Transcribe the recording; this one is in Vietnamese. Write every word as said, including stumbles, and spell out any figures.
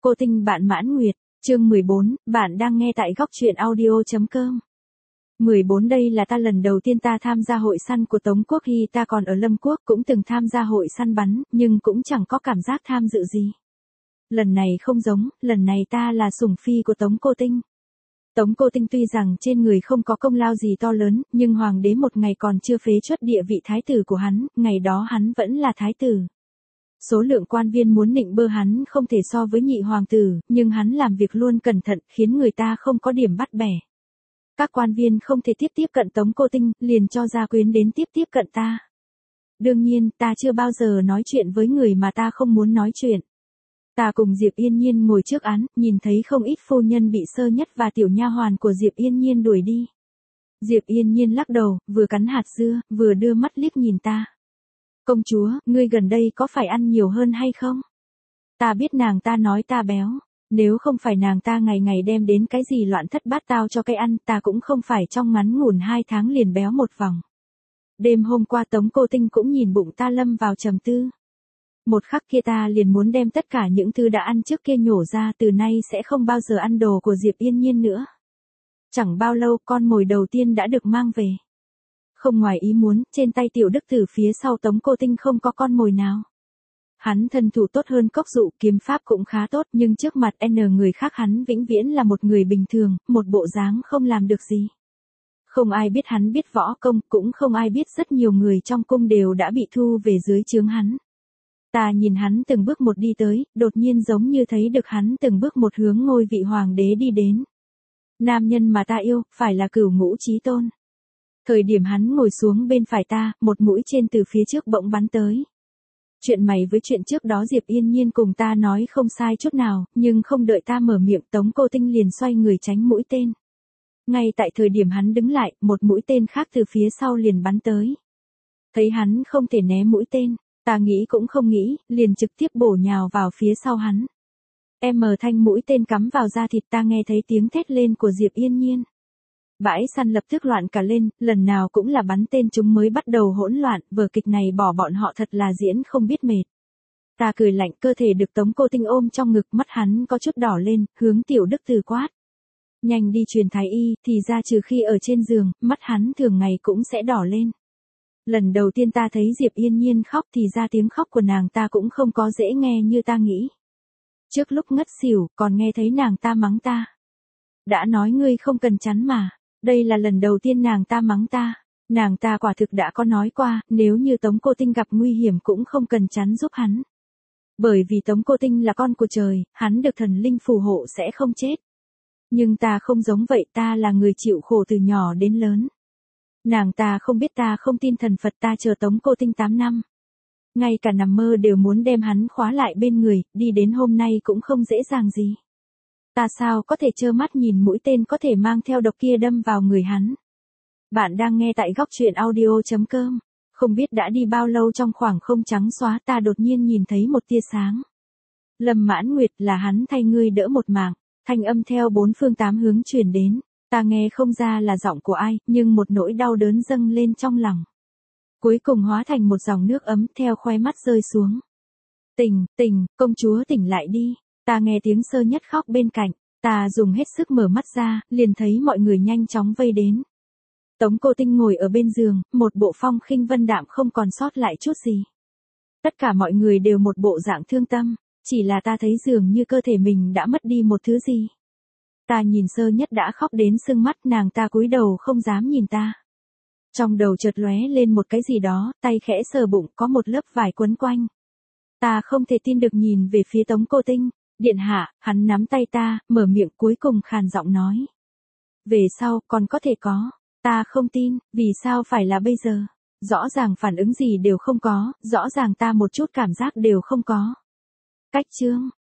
Cô Tinh bạn Mãn Nguyệt, chương mười bốn, bạn đang nghe tại góc truyện audio.com. mười bốn Đây là ta lần đầu tiên ta tham gia hội săn của Tống Quốc Hy, ta còn ở Lâm Quốc cũng từng tham gia hội săn bắn, nhưng cũng chẳng có cảm giác tham dự gì. Lần này không giống, lần này ta là sủng phi của Tống Cô Tinh. Tống Cô Tinh tuy rằng trên người không có công lao gì to lớn, nhưng hoàng đế một ngày còn chưa phế truất địa vị thái tử của hắn, ngày đó hắn vẫn là thái tử. Số lượng quan viên muốn nịnh bơ hắn không thể so với nhị hoàng tử, nhưng hắn làm việc luôn cẩn thận, khiến người ta không có điểm bắt bẻ. Các quan viên không thể tiếp tiếp cận Tống Cô Tinh, liền cho gia quyến đến tiếp tiếp cận ta. Đương nhiên, ta chưa bao giờ nói chuyện với người mà ta không muốn nói chuyện. Ta cùng Diệp Yên Nhiên ngồi trước án, nhìn thấy không ít phu nhân bị Sơ Nhất và tiểu nha hoàn của Diệp Yên Nhiên đuổi đi. Diệp Yên Nhiên lắc đầu, vừa cắn hạt dưa, vừa đưa mắt liếc nhìn ta. Công chúa, ngươi gần đây có phải ăn nhiều hơn hay không? Ta biết nàng ta nói ta béo. Nếu không phải nàng ta ngày ngày đem đến cái gì loạn thất bát tao cho cái ăn, ta cũng không phải trong ngắn ngủn hai tháng liền béo một vòng. Đêm hôm qua Tống Cô Tinh cũng nhìn bụng ta lâm vào trầm tư. Một khắc kia ta liền muốn đem tất cả những thứ đã ăn trước kia nhổ ra, từ nay sẽ không bao giờ ăn đồ của Diệp Yên Nhiên nữa. Chẳng bao lâu con mồi đầu tiên đã được mang về. Không ngoài ý muốn, trên tay tiểu đức tử phía sau Tống Cô Tinh không có con mồi nào. Hắn thân thủ tốt hơn Cốc Dụ, kiếm pháp cũng khá tốt, nhưng trước mặt N người khác hắn vĩnh viễn là một người bình thường, một bộ dáng không làm được gì. Không ai biết hắn biết võ công, cũng không ai biết rất nhiều người trong cung đều đã bị thu về dưới trướng hắn. Ta nhìn hắn từng bước một đi tới, đột nhiên giống như thấy được hắn từng bước một hướng ngôi vị hoàng đế đi đến. Nam nhân mà ta yêu, phải là Cửu Ngũ Chí Tôn. Thời điểm hắn ngồi xuống bên phải ta, một mũi tên từ phía trước bỗng bắn tới. Chuyện mày với chuyện trước đó Diệp Yên Nhiên cùng ta nói không sai chút nào, nhưng không đợi ta mở miệng Tống Cô Tinh liền xoay người tránh mũi tên. Ngay tại thời điểm hắn đứng lại, một mũi tên khác từ phía sau liền bắn tới. Thấy hắn không thể né mũi tên, ta nghĩ cũng không nghĩ, liền trực tiếp bổ nhào vào phía sau hắn. Em mờ thanh mũi tên cắm vào da thịt, ta nghe thấy tiếng thét lên của Diệp Yên Nhiên. Bãi săn lập tức loạn cả lên, lần nào cũng là bắn tên chúng mới bắt đầu hỗn loạn, vở kịch này bỏ bọn họ thật là diễn không biết mệt. Ta cười lạnh, cơ thể được Tống Cô Tinh ôm trong ngực, mắt hắn có chút đỏ lên, hướng tiểu đức từ quát. Nhanh đi truyền thái y, thì ra trừ khi ở trên giường, mắt hắn thường ngày cũng sẽ đỏ lên. Lần đầu tiên ta thấy Diệp Yên Nhiên khóc thì ra tiếng khóc của nàng ta cũng không có dễ nghe như ta nghĩ. Trước lúc ngất xỉu, còn nghe thấy nàng ta mắng ta. Đã nói ngươi không cần chắn mà. Đây là lần đầu tiên nàng ta mắng ta. Nàng ta quả thực đã có nói qua, nếu như Tống Cô Tinh gặp nguy hiểm cũng không cần chắn giúp hắn. Bởi vì Tống Cô Tinh là con của trời, hắn được thần linh phù hộ sẽ không chết. Nhưng ta không giống vậy, ta là người chịu khổ từ nhỏ đến lớn. Nàng ta không biết ta không tin thần Phật, ta chờ Tống Cô Tinh tám năm. Ngay cả nằm mơ đều muốn đem hắn khóa lại bên người, đi đến hôm nay cũng không dễ dàng gì. Ta sao có thể trơ mắt nhìn mũi tên có thể mang theo độc kia đâm vào người hắn. Bạn đang nghe tại góc truyện audio.com. Không biết đã đi bao lâu trong khoảng không trắng xóa, ta đột nhiên nhìn thấy một tia sáng. Lâm Mãn Nguyệt, là hắn thay ngươi đỡ một mạng. Thanh âm theo bốn phương tám hướng truyền đến. Ta nghe không ra là giọng của ai, nhưng một nỗi đau đớn dâng lên trong lòng. Cuối cùng hóa thành một dòng nước ấm theo khóe mắt rơi xuống. Tỉnh, tỉnh, công chúa tỉnh lại đi. Ta nghe tiếng Sơ Nhất khóc bên cạnh, ta dùng hết sức mở mắt ra, liền thấy mọi người nhanh chóng vây đến. Tống Cô Tinh ngồi ở bên giường, một bộ phong khinh vân đạm không còn sót lại chút gì. Tất cả mọi người đều một bộ dạng thương tâm, chỉ là ta thấy dường như cơ thể mình đã mất đi một thứ gì. Ta nhìn Sơ Nhất đã khóc đến sưng mắt, nàng ta cúi đầu không dám nhìn ta. Trong đầu chợt lóe lên một cái gì đó, tay khẽ sờ bụng, có một lớp vải quấn quanh. Ta không thể tin được nhìn về phía Tống Cô Tinh. Điện hạ, hắn nắm tay ta, mở miệng cuối cùng khàn giọng nói. Về sau, còn có thể có. Ta không tin, vì sao phải là bây giờ? Rõ ràng phản ứng gì đều không có, rõ ràng ta một chút cảm giác đều không có. Cách chương.